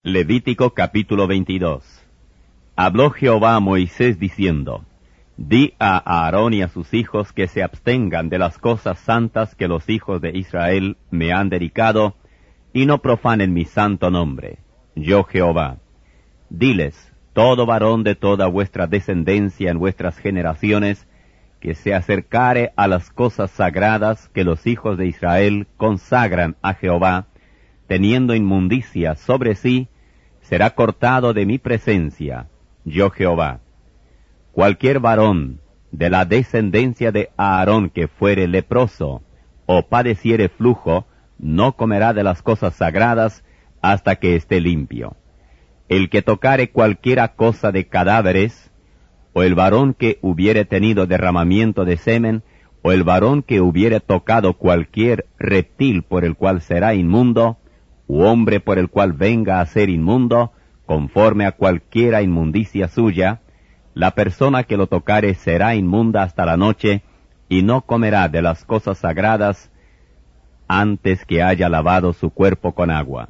Levítico capítulo 22. Habló Jehová a Moisés diciendo, Di a Aarón y a sus hijos que se abstengan de las cosas santas que los hijos de Israel me han dedicado, y no profanen mi santo nombre. Yo Jehová. Diles, todo varón de toda vuestra descendencia en vuestras generaciones, que se acercare a las cosas sagradas que los hijos de Israel consagran a Jehová, teniendo inmundicia sobre sí, será cortado de mi presencia, yo Jehová. Cualquier varón de la descendencia de Aarón que fuere leproso, o padeciere flujo, no comerá de las cosas sagradas hasta que esté limpio. El que tocare cualquiera cosa de cadáveres, o el varón que hubiere tenido derramamiento de semen, o el varón que hubiere tocado cualquier reptil por el cual será inmundo, u hombre por el cual venga a ser inmundo, conforme a cualquiera inmundicia suya, la persona que lo tocare será inmunda hasta la noche, y no comerá de las cosas sagradas antes que haya lavado su cuerpo con agua.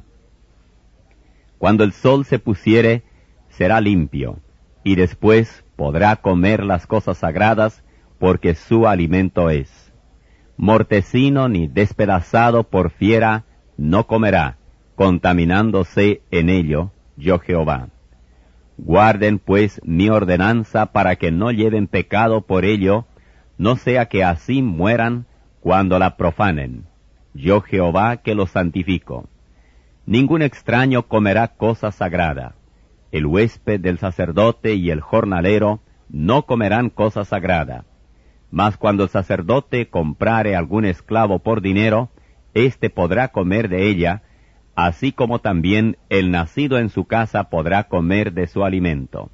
Cuando el sol se pusiere, será limpio, y después podrá comer las cosas sagradas, porque su alimento es. Mortecino ni despedazado por fiera no comerá, contaminándose en ello, yo Jehová. Guarden pues mi ordenanza para que no lleven pecado por ello, no sea que así mueran cuando la profanen. Yo Jehová que los santifico. Ningún extraño comerá cosa sagrada. El huésped del sacerdote y el jornalero no comerán cosa sagrada. Mas cuando el sacerdote comprare algún esclavo por dinero, éste podrá comer de ella, así como también el nacido en su casa podrá comer de su alimento.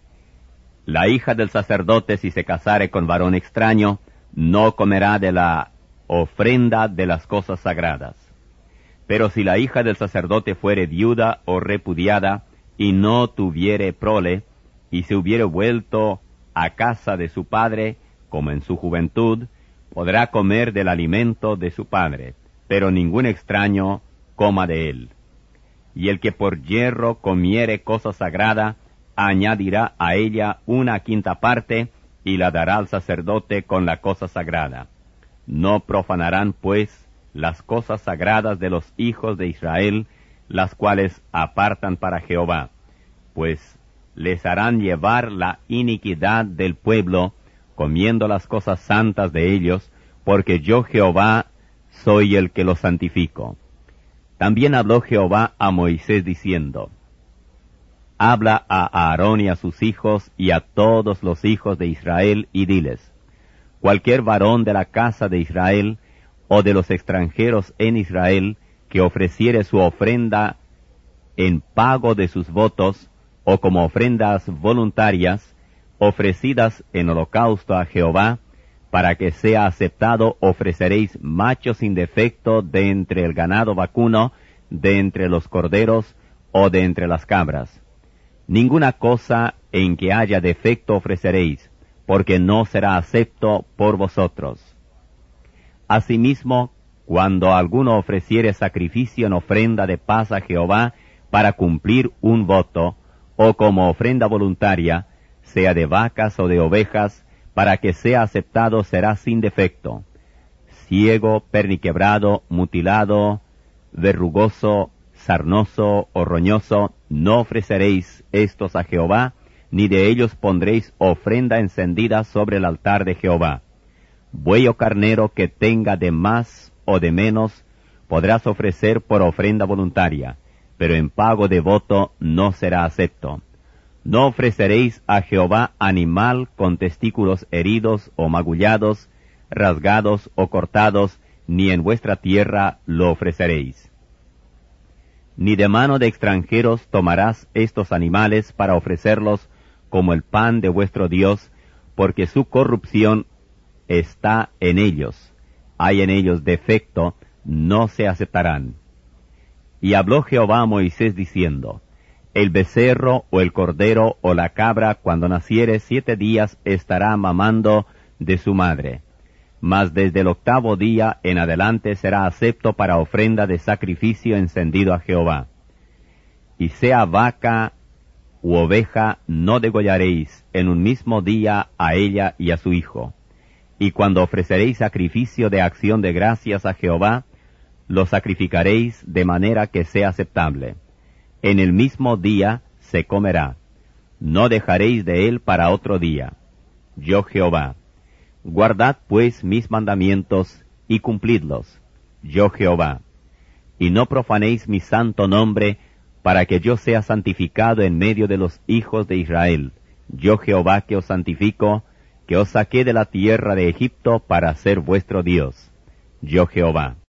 La hija del sacerdote, si se casare con varón extraño, no comerá de la ofrenda de las cosas sagradas. Pero si la hija del sacerdote fuere viuda o repudiada, y no tuviere prole, y se hubiere vuelto a casa de su padre, como en su juventud, podrá comer del alimento de su padre, pero ningún extraño coma de él. Y el que por yerro comiere cosa sagrada, añadirá a ella 1/5 parte, y la dará al sacerdote con la cosa sagrada. No profanarán, pues, las cosas sagradas de los hijos de Israel, las cuales apartan para Jehová, pues les harán llevar la iniquidad del pueblo, comiendo las cosas santas de ellos, porque yo Jehová soy el que los santifico. También habló Jehová a Moisés diciendo, Habla a Aarón y a sus hijos y a todos los hijos de Israel, y diles, cualquier varón de la casa de Israel, o de los extranjeros en Israel, que ofreciere su ofrenda en pago de sus votos, o como ofrendas voluntarias, ofrecidas en holocausto a Jehová, para que sea aceptado, ofreceréis macho sin defecto de entre el ganado vacuno, de entre los corderos, o de entre las cabras. Ninguna cosa en que haya defecto ofreceréis, porque no será acepto por vosotros. Asimismo, cuando alguno ofreciere sacrificio en ofrenda de paz a Jehová, para cumplir un voto, o como ofrenda voluntaria, sea de vacas o de ovejas, para que sea aceptado será sin defecto. Ciego, perniquebrado, mutilado, verrugoso, sarnoso o roñoso, no ofreceréis estos a Jehová, ni de ellos pondréis ofrenda encendida sobre el altar de Jehová. Buey o carnero que tenga de más o de menos, podrás ofrecer por ofrenda voluntaria, pero en pago de voto no será acepto. No ofreceréis a Jehová animal con testículos heridos o magullados, rasgados o cortados, ni en vuestra tierra lo ofreceréis. Ni de mano de extranjeros tomarás estos animales para ofrecerlos como el pan de vuestro Dios, porque su corrupción está en ellos. Hay en ellos defecto, no se aceptarán. Y habló Jehová a Moisés diciendo, el becerro o el cordero o la cabra cuando naciere 7 días estará mamando de su madre, mas desde el 8º día en adelante será acepto para ofrenda de sacrificio encendido a Jehová. y sea vaca u oveja, no degollaréis en un mismo día a ella y a su hijo. Y cuando ofreceréis sacrificio de acción de gracias a Jehová, lo sacrificaréis de manera que sea aceptable. En el mismo día se comerá. No dejaréis de él para otro día. Yo Jehová. Guardad pues mis mandamientos y cumplidlos. Yo Jehová. Y no profanéis mi santo nombre, para que yo sea santificado en medio de los hijos de Israel. Yo Jehová que os santifico, que os saqué de la tierra de Egipto para ser vuestro Dios. Yo Jehová.